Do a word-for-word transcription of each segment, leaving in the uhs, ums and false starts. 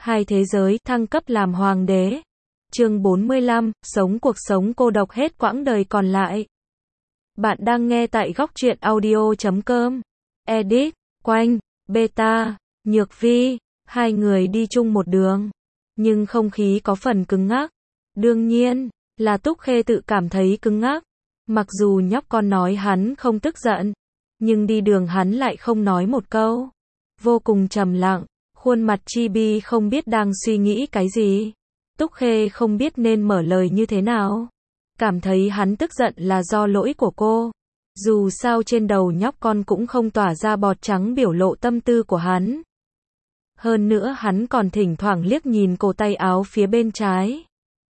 Hai thế giới, thăng cấp làm hoàng đế. Chương bốn mươi lăm, sống cuộc sống cô độc hết quãng đời còn lại. Bạn đang nghe tại góc truyện audio chấm com. Edit, Quanh, Beta, Nhược Vi, hai người đi chung một đường. Nhưng không khí có phần cứng ngắc. Đương nhiên, là Túc Khê tự cảm thấy cứng ngắc. Mặc dù nhóc con nói hắn không tức giận, nhưng đi đường hắn lại không nói một câu. Vô cùng trầm lặng, khuôn mặt chibi không biết đang suy nghĩ cái gì. Túc Khê không biết nên mở lời như thế nào. Cảm thấy hắn tức giận là do lỗi của cô. Dù sao trên đầu nhóc con cũng không tỏa ra bọt trắng biểu lộ tâm tư của hắn. Hơn nữa hắn còn thỉnh thoảng liếc nhìn cổ tay áo phía bên trái.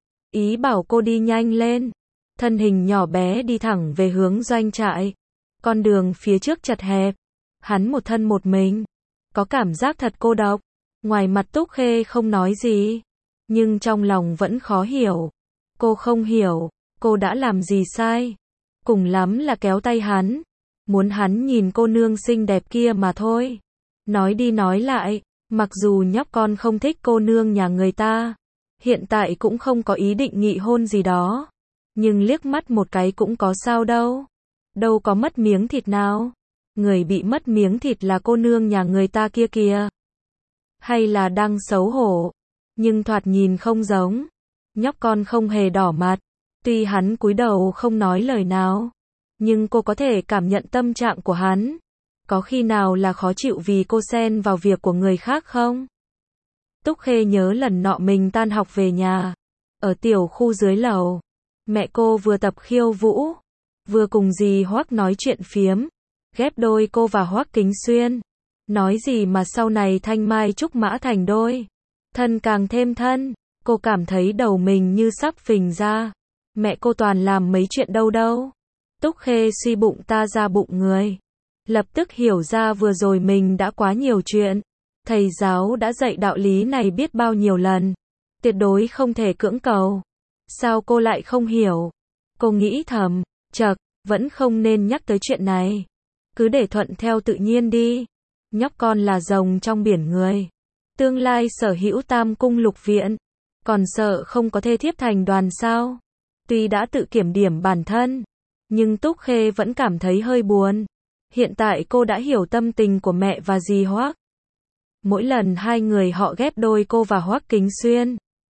Ý bảo cô đi nhanh lên. Thân hình nhỏ bé đi thẳng về hướng doanh trại. Con đường phía trước chật hẹp. Hắn một thân một mình. Có cảm giác thật cô độc. Ngoài mặt Túc Khê không nói gì. Nhưng trong lòng vẫn khó hiểu. Cô không hiểu. Cô đã làm gì sai. Cùng lắm là kéo tay hắn. Muốn hắn nhìn cô nương xinh đẹp kia mà thôi. Nói đi nói lại. Mặc dù nhóc con không thích cô nương nhà người ta. Hiện tại cũng không có ý định nghị hôn gì đó. Nhưng liếc mắt một cái cũng có sao đâu. Đâu có mất miếng thịt nào. Người bị mất miếng thịt là cô nương nhà người ta kia kìa. Hay là đang xấu hổ. Nhưng thoạt nhìn không giống. Nhóc con không hề đỏ mặt. Tuy hắn cúi đầu không nói lời nào. Nhưng cô có thể cảm nhận tâm trạng của hắn. Có khi nào là khó chịu vì cô xen vào việc của người khác không? Túc Khê nhớ lần nọ mình tan học về nhà. Ở tiểu khu dưới lầu. Mẹ cô vừa tập khiêu vũ. Vừa cùng dì Hoắc nói chuyện phiếm. Ghép đôi cô và Hoắc Kính Xuyên. Nói gì mà sau này thanh mai trúc mã thành đôi. Thân càng thêm thân. Cô cảm thấy đầu mình như sắp phình ra. Mẹ cô toàn làm mấy chuyện đâu đâu. Túc Khê suy bụng ta ra bụng người. Lập tức hiểu ra vừa rồi mình đã quá nhiều chuyện. Thầy giáo đã dạy đạo lý này biết bao nhiêu lần. Tuyệt đối không thể cưỡng cầu. Sao cô lại không hiểu? Cô nghĩ thầm, chậc, vẫn không nên nhắc tới chuyện này. Cứ để thuận theo tự nhiên đi. Nhóc con là rồng trong biển người. Tương lai sở hữu tam cung lục viện. Còn sợ không có thê thiếp thành đoàn sao? Tuy đã tự kiểm điểm bản thân. Nhưng Túc Khê vẫn cảm thấy hơi buồn. Hiện tại cô đã hiểu tâm tình của mẹ và dì Hoắc. Mỗi lần hai người họ ghép đôi cô và Hoắc Kính Xuyên.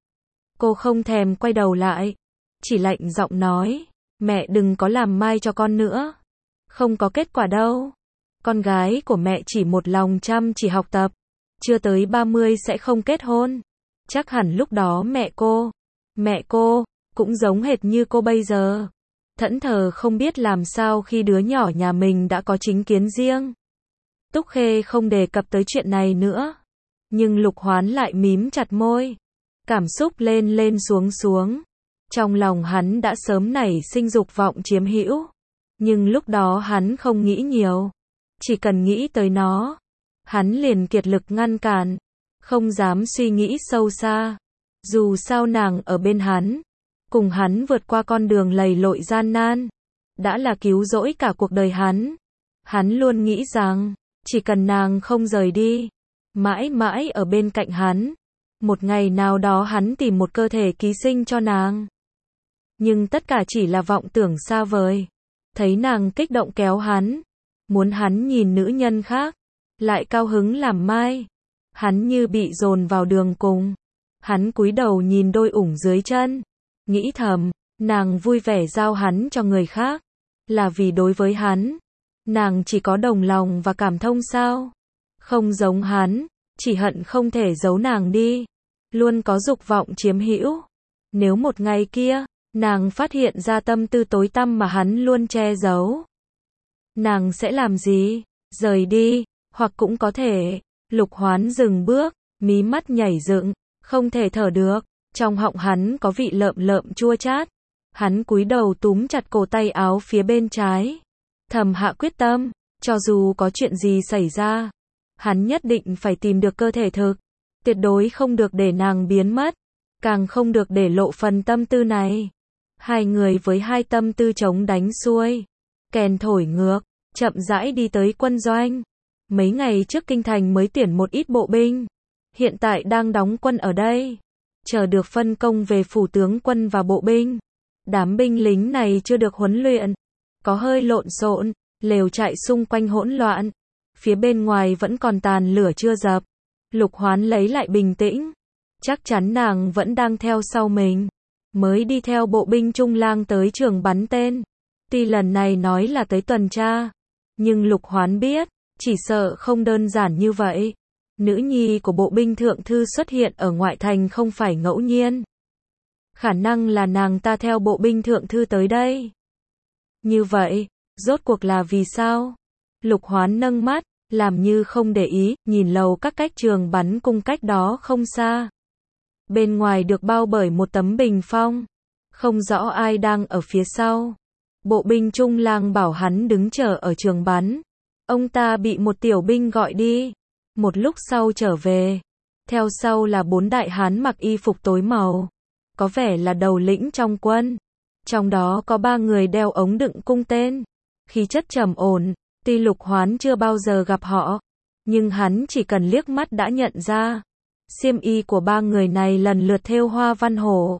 Cô không thèm quay đầu lại. Chỉ lạnh giọng nói. Mẹ đừng có làm mai cho con nữa. Không có kết quả đâu. Con gái của mẹ chỉ một lòng chăm chỉ học tập. Chưa tới ba mươi sẽ không kết hôn. Chắc hẳn lúc đó mẹ cô. Mẹ cô. Cũng giống hệt như cô bây giờ. Thẫn thờ không biết làm sao khi đứa nhỏ nhà mình đã có chính kiến riêng. Túc Khê không đề cập tới chuyện này nữa. Nhưng Lục Hoán lại mím chặt môi. Cảm xúc lên lên xuống xuống. Trong lòng hắn đã sớm nảy sinh dục vọng chiếm hữu. Nhưng lúc đó hắn không nghĩ nhiều. Chỉ cần nghĩ tới nó. Hắn liền kiệt lực ngăn cản. Không dám suy nghĩ sâu xa. Dù sao nàng ở bên hắn. Cùng hắn vượt qua con đường lầy lội gian nan. Đã là cứu rỗi cả cuộc đời hắn. Hắn luôn nghĩ rằng. Chỉ cần nàng không rời đi. Mãi mãi ở bên cạnh hắn. Một ngày nào đó hắn tìm một cơ thể ký sinh cho nàng. Nhưng tất cả chỉ là vọng tưởng xa vời. Thấy nàng kích động kéo hắn. Muốn hắn nhìn nữ nhân khác. Lại cao hứng làm mai. Hắn như bị dồn vào đường cùng. Hắn cúi đầu nhìn đôi ủng dưới chân. Nghĩ thầm, nàng vui vẻ giao hắn cho người khác. Là vì đối với hắn. Nàng chỉ có đồng lòng và cảm thông sao? Không giống hắn. Chỉ hận không thể giấu nàng đi. Luôn có dục vọng chiếm hữu. Nếu một ngày kia, nàng phát hiện ra tâm tư tối tăm mà hắn luôn che giấu. Nàng sẽ làm gì? Rời đi. Hoặc cũng có thể. Lục Hoán dừng bước. Mí mắt nhảy dựng. Không thể thở được. Trong họng hắn có vị lợm lợm chua chát. Hắn cúi đầu túm chặt cổ tay áo phía bên trái. Thầm hạ quyết tâm. Cho dù có chuyện gì xảy ra. Hắn nhất định phải tìm được cơ thể thực. Tuyệt đối không được để nàng biến mất. Càng không được để lộ phần tâm tư này. Hai người với hai tâm tư chống đánh xuôi. Kèn thổi ngược. Chậm rãi đi tới quân doanh. Mấy ngày trước kinh thành mới tuyển một ít bộ binh. hiện tại đang đóng quân ở đây, chờ được phân công về phủ tướng quân và bộ binh. Đám binh lính này chưa được huấn luyện, có hơi lộn xộn, lều trại xung quanh hỗn loạn, phía bên ngoài vẫn còn tàn lửa chưa dập. Lục Hoán lấy lại bình tĩnh, chắc chắn nàng vẫn đang theo sau mình, mới đi theo bộ binh Trung Lang tới trường bắn tên. Tuy lần này nói là tới tuần tra, nhưng Lục Hoán biết, chỉ sợ không đơn giản như vậy. Nữ nhi của bộ binh thượng thư xuất hiện ở ngoại thành không phải ngẫu nhiên. Khả năng là nàng ta theo bộ binh thượng thư tới đây. Như vậy, rốt cuộc là vì sao? Lục Hoán nâng mắt, làm như không để ý, nhìn lầu các cách trường bắn cung cách đó không xa. Bên ngoài được bao bởi một tấm bình phong, không rõ ai đang ở phía sau. Bộ binh Trung Lang bảo hắn đứng chờ ở trường bắn. Ông ta bị một tiểu binh gọi đi. Một lúc sau trở về. Theo sau là bốn đại hán mặc y phục tối màu. Có vẻ là đầu lĩnh trong quân. Trong đó có ba người đeo ống đựng cung tên. Khí chất trầm ổn. Tuy Lục Hoán chưa bao giờ gặp họ, nhưng hắn chỉ cần liếc mắt đã nhận ra. Xiêm y của ba người này lần lượt thêu hoa văn hổ,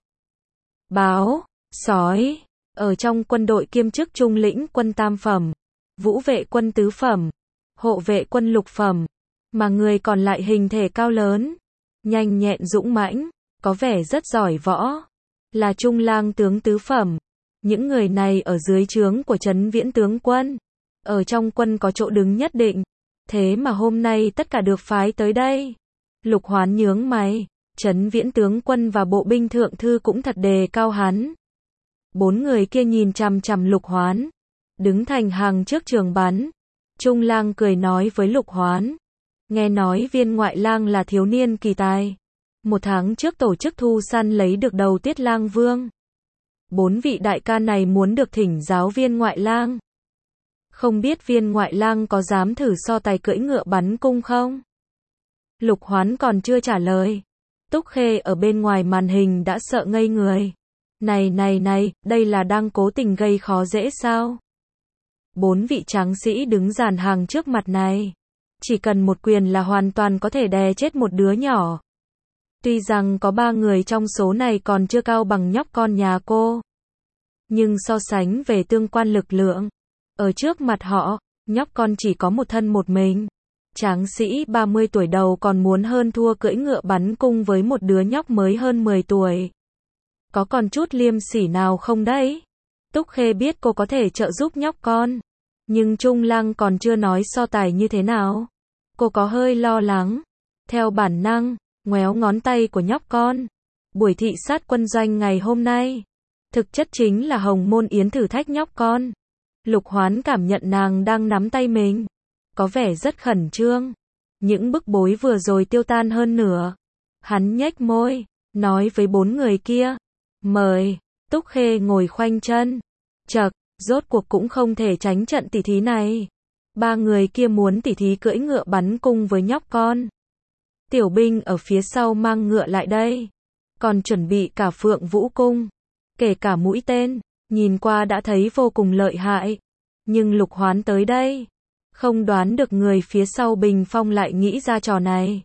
báo, sói. Ở trong quân đội kiêm chức trung lĩnh quân tam phẩm, vũ vệ quân tứ phẩm, hộ vệ quân lục phẩm. Mà người còn lại hình thể cao lớn, nhanh nhẹn dũng mãnh, có vẻ rất giỏi võ. Là Trung Lang tướng tứ phẩm. Những người này ở dưới trướng của Trấn Viễn tướng quân. Ở trong quân có chỗ đứng nhất định. Thế mà hôm nay tất cả được phái tới đây. Lục Hoán nhướng mày. Trấn Viễn tướng quân và bộ binh thượng thư cũng thật đề cao hắn. Bốn người kia nhìn chằm chằm Lục Hoán. Đứng thành hàng trước trường bắn. Trung Lang cười nói với Lục Hoán. Nghe nói Viên Ngoại Lang là thiếu niên kỳ tài. Một tháng trước tổ chức thu săn lấy được đầu Tiết Lang Vương. Bốn vị đại ca này muốn được thỉnh giáo Viên Ngoại Lang. Không biết Viên Ngoại Lang có dám thử so tài cưỡi ngựa bắn cung không? Lục Hoán còn chưa trả lời. Túc Khê ở bên ngoài màn hình đã sợ ngây người. Này này này, đây là đang cố tình gây khó dễ sao? Bốn vị tráng sĩ đứng dàn hàng trước mặt này. Chỉ cần một quyền là hoàn toàn có thể đè chết một đứa nhỏ. Tuy rằng có ba người trong số này còn chưa cao bằng nhóc con nhà cô. Nhưng so sánh về tương quan lực lượng, ở trước mặt họ, nhóc con chỉ có một thân một mình. Tráng sĩ ba mươi tuổi đầu còn muốn hơn thua cưỡi ngựa bắn cung với một đứa nhóc mới hơn mười tuổi. Có còn chút liêm sỉ nào không đấy? Túc Khê biết cô có thể trợ giúp nhóc con. Nhưng Trung Lang còn chưa nói so tài như thế nào. Cô có hơi lo lắng. Theo bản năng, ngoéo ngón tay của nhóc con. Buổi thị sát quân doanh ngày hôm nay, thực chất chính là Hồng Môn Yến thử thách nhóc con. Lục Hoán cảm nhận nàng đang nắm tay mình. Có vẻ rất khẩn trương. Những bức bối vừa rồi tiêu tan hơn nửa. Hắn nhếch môi, nói với bốn người kia. Mời. Túc Khê ngồi khoanh chân. Chậc, rốt cuộc cũng không thể tránh trận tỉ thí này. Ba người kia muốn tỉ thí cưỡi ngựa bắn cung với nhóc con. Tiểu binh ở phía sau mang ngựa lại đây. Còn chuẩn bị cả phượng vũ cung. Kể cả mũi tên. Nhìn qua đã thấy vô cùng lợi hại. Nhưng Lục Hoán tới đây. Không đoán được người phía sau bình phong lại nghĩ ra trò này.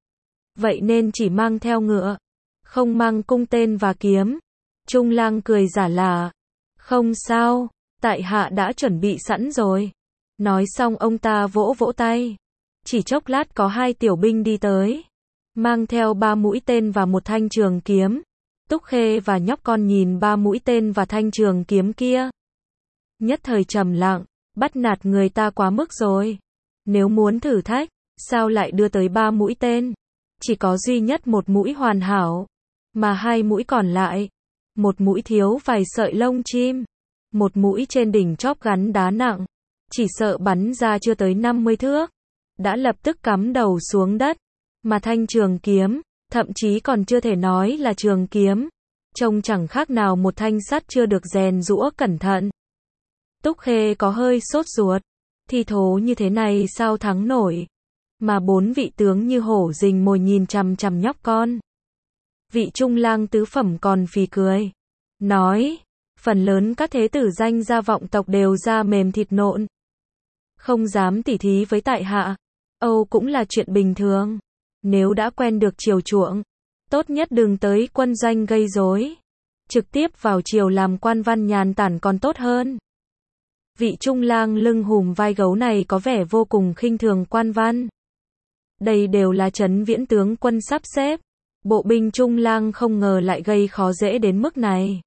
Vậy nên chỉ mang theo ngựa. Không mang cung tên và kiếm. Trung Lang cười giả lả. Không sao. Tại hạ đã chuẩn bị sẵn rồi. Nói xong ông ta vỗ vỗ tay. Chỉ chốc lát có hai tiểu binh đi tới. Mang theo ba mũi tên và một thanh trường kiếm. Túc Khê và nhóc con nhìn ba mũi tên và thanh trường kiếm kia. Nhất thời trầm lặng. Bắt nạt người ta quá mức rồi. Nếu muốn thử thách, sao lại đưa tới ba mũi tên? Chỉ có duy nhất một mũi hoàn hảo. Mà hai mũi còn lại. Một mũi thiếu vài sợi lông chim. Một mũi trên đỉnh chóp gắn đá nặng. Chỉ sợ bắn ra chưa tới năm mươi thước. Đã lập tức cắm đầu xuống đất. Mà thanh trường kiếm, thậm chí còn chưa thể nói là trường kiếm. Trông chẳng khác nào một thanh sắt chưa được rèn giũa cẩn thận. Túc Khê có hơi sốt ruột. Thi thố như thế này sao thắng nổi. Mà bốn vị tướng như hổ rình mồi nhìn chằm chằm nhóc con. Vị Trung Lang tứ phẩm còn phì cười. Nói, phần lớn các thế tử danh gia vọng tộc đều da mềm thịt nộn. Không dám tỉ thí với tại hạ. Âu cũng là chuyện bình thường. Nếu đã quen được chiều chuộng, tốt nhất đừng tới quân doanh gây rối. Trực tiếp vào triều làm quan văn nhàn tản còn tốt hơn. Vị trung lang lưng hùm vai gấu này có vẻ vô cùng khinh thường quan văn. Đây đều là Trấn Viễn tướng quân sắp xếp. Bộ binh trung lang không ngờ lại gây khó dễ đến mức này.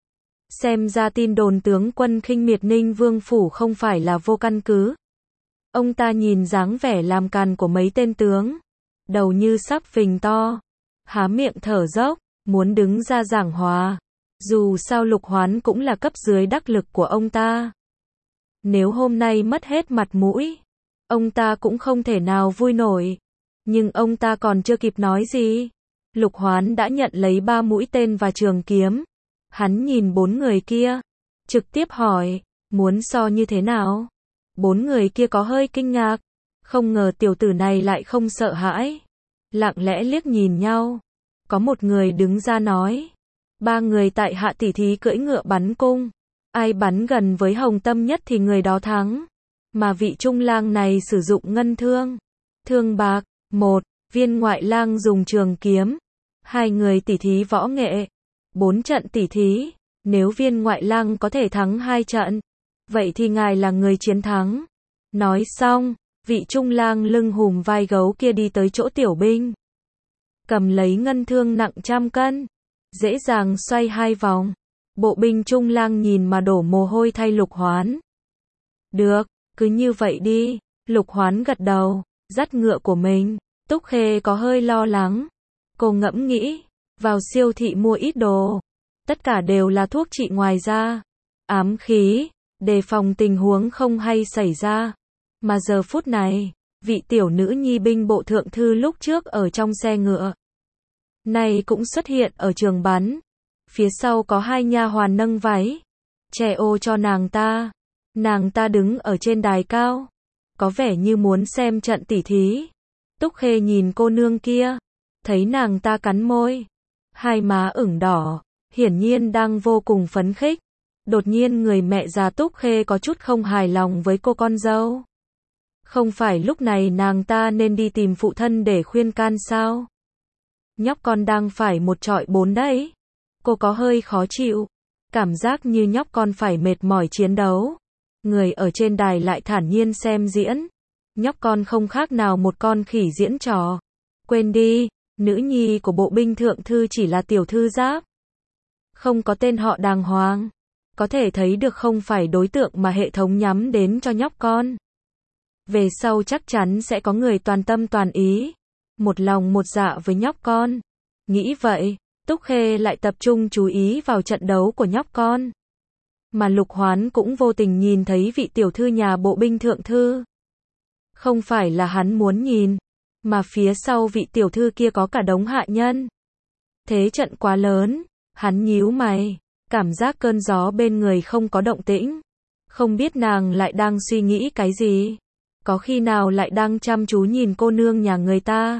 Xem ra tin đồn tướng quân khinh miệt Ninh Vương phủ không phải là vô căn cứ. Ông ta nhìn dáng vẻ làm càn của mấy tên tướng, đầu như sắp phình to, há miệng thở dốc, muốn đứng ra giảng hòa. Dù sao Lục Hoán cũng là cấp dưới đắc lực của ông ta. Nếu hôm nay mất hết mặt mũi, ông ta cũng không thể nào vui nổi. Nhưng ông ta còn chưa kịp nói gì, Lục Hoán đã nhận lấy ba mũi tên và trường kiếm. Hắn nhìn bốn người kia, trực tiếp hỏi, muốn so như thế nào? Bốn người kia có hơi kinh ngạc, không ngờ tiểu tử này lại không sợ hãi. Lặng lẽ liếc nhìn nhau, có một người đứng ra nói, ba người tại hạ tỉ thí cưỡi ngựa bắn cung, ai bắn gần với hồng tâm nhất thì người đó thắng. Mà vị trung lang này sử dụng ngân thương, thương bạc, một, viên ngoại lang dùng trường kiếm, hai người tỉ thí võ nghệ, bốn trận tỉ thí, nếu viên ngoại lang có thể thắng hai trận, vậy thì ngài là người chiến thắng. Nói xong, vị trung lang lưng hùm vai gấu kia đi tới chỗ tiểu binh, cầm lấy ngân thương nặng trăm cân, dễ dàng xoay hai vòng. Bộ binh trung lang nhìn mà đổ mồ hôi thay Lục Hoán. Được, cứ như vậy đi. Lục Hoán gật đầu, dắt ngựa của mình. Túc Khê có hơi lo lắng. Cô ngẫm nghĩ, vào siêu thị mua ít đồ. Tất cả đều là thuốc trị ngoài da, ám khí, đề phòng tình huống không hay xảy ra. Mà giờ phút này, vị tiểu nữ nhi binh bộ thượng thư lúc trước ở trong xe ngựa này cũng xuất hiện ở trường bắn. Phía sau có hai nha hoàn nâng váy, che ô cho nàng ta. Nàng ta đứng ở trên đài cao, có vẻ như muốn xem trận tỉ thí. Túc Khê nhìn cô nương kia, thấy nàng ta cắn môi, hai má ửng đỏ, hiển nhiên đang vô cùng phấn khích. Đột nhiên người mẹ già Túc Khê có chút không hài lòng với cô con dâu. Không phải lúc này nàng ta nên đi tìm phụ thân để khuyên can sao? Nhóc con đang phải một trọi bốn đấy. Cô có hơi khó chịu, cảm giác như nhóc con phải mệt mỏi chiến đấu. Người ở trên đài lại thản nhiên xem diễn. Nhóc con không khác nào một con khỉ diễn trò. Quên đi, nữ nhi của bộ binh thượng thư chỉ là tiểu thư giáp, không có tên họ đàng hoàng. Có thể thấy được không phải đối tượng mà hệ thống nhắm đến cho nhóc con. Về sau chắc chắn sẽ có người toàn tâm toàn ý, một lòng một dạ với nhóc con. Nghĩ vậy, Túc Khê lại tập trung chú ý vào trận đấu của nhóc con. Mà Lục Hoán cũng vô tình nhìn thấy vị tiểu thư nhà bộ binh thượng thư. Không phải là hắn muốn nhìn, mà phía sau vị tiểu thư kia có cả đống hạ nhân. Thế trận quá lớn, hắn nhíu mày, cảm giác cơn gió bên người không có động tĩnh. Không biết nàng lại đang suy nghĩ cái gì. Có khi nào lại đang chăm chú nhìn cô nương nhà người ta,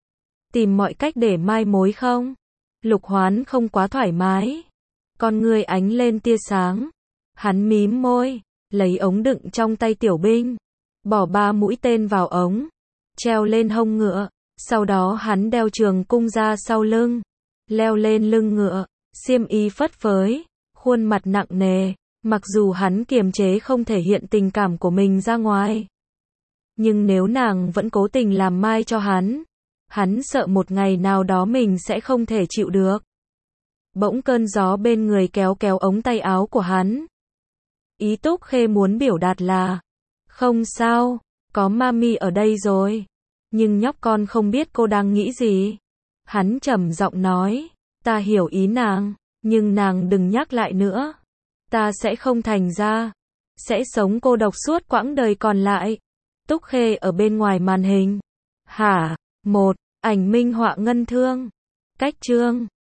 tìm mọi cách để mai mối không? Lục Hoán không quá thoải mái, con người ánh lên tia sáng. Hắn mím môi, lấy ống đựng trong tay tiểu binh, bỏ ba mũi tên vào ống, treo lên hông ngựa. Sau đó hắn đeo trường cung ra sau lưng, leo lên lưng ngựa, xiêm y phất phới, khuôn mặt nặng nề. Mặc dù hắn kiềm chế không thể hiện tình cảm của mình ra ngoài, nhưng nếu nàng vẫn cố tình làm mai cho hắn, hắn sợ một ngày nào đó mình sẽ không thể chịu được. Bỗng cơn gió bên người kéo kéo ống tay áo của hắn. Ý Túc Khê muốn biểu đạt là, không sao, có mami ở đây rồi. Nhưng nhóc con không biết cô đang nghĩ gì. Hắn trầm giọng nói, ta hiểu ý nàng, nhưng nàng đừng nhắc lại nữa. Ta sẽ không thành ra, sẽ sống cô độc suốt quãng đời còn lại. Túc Khê ở bên ngoài màn hình. Hả? Một, ảnh minh họa ngân thương. Cách chương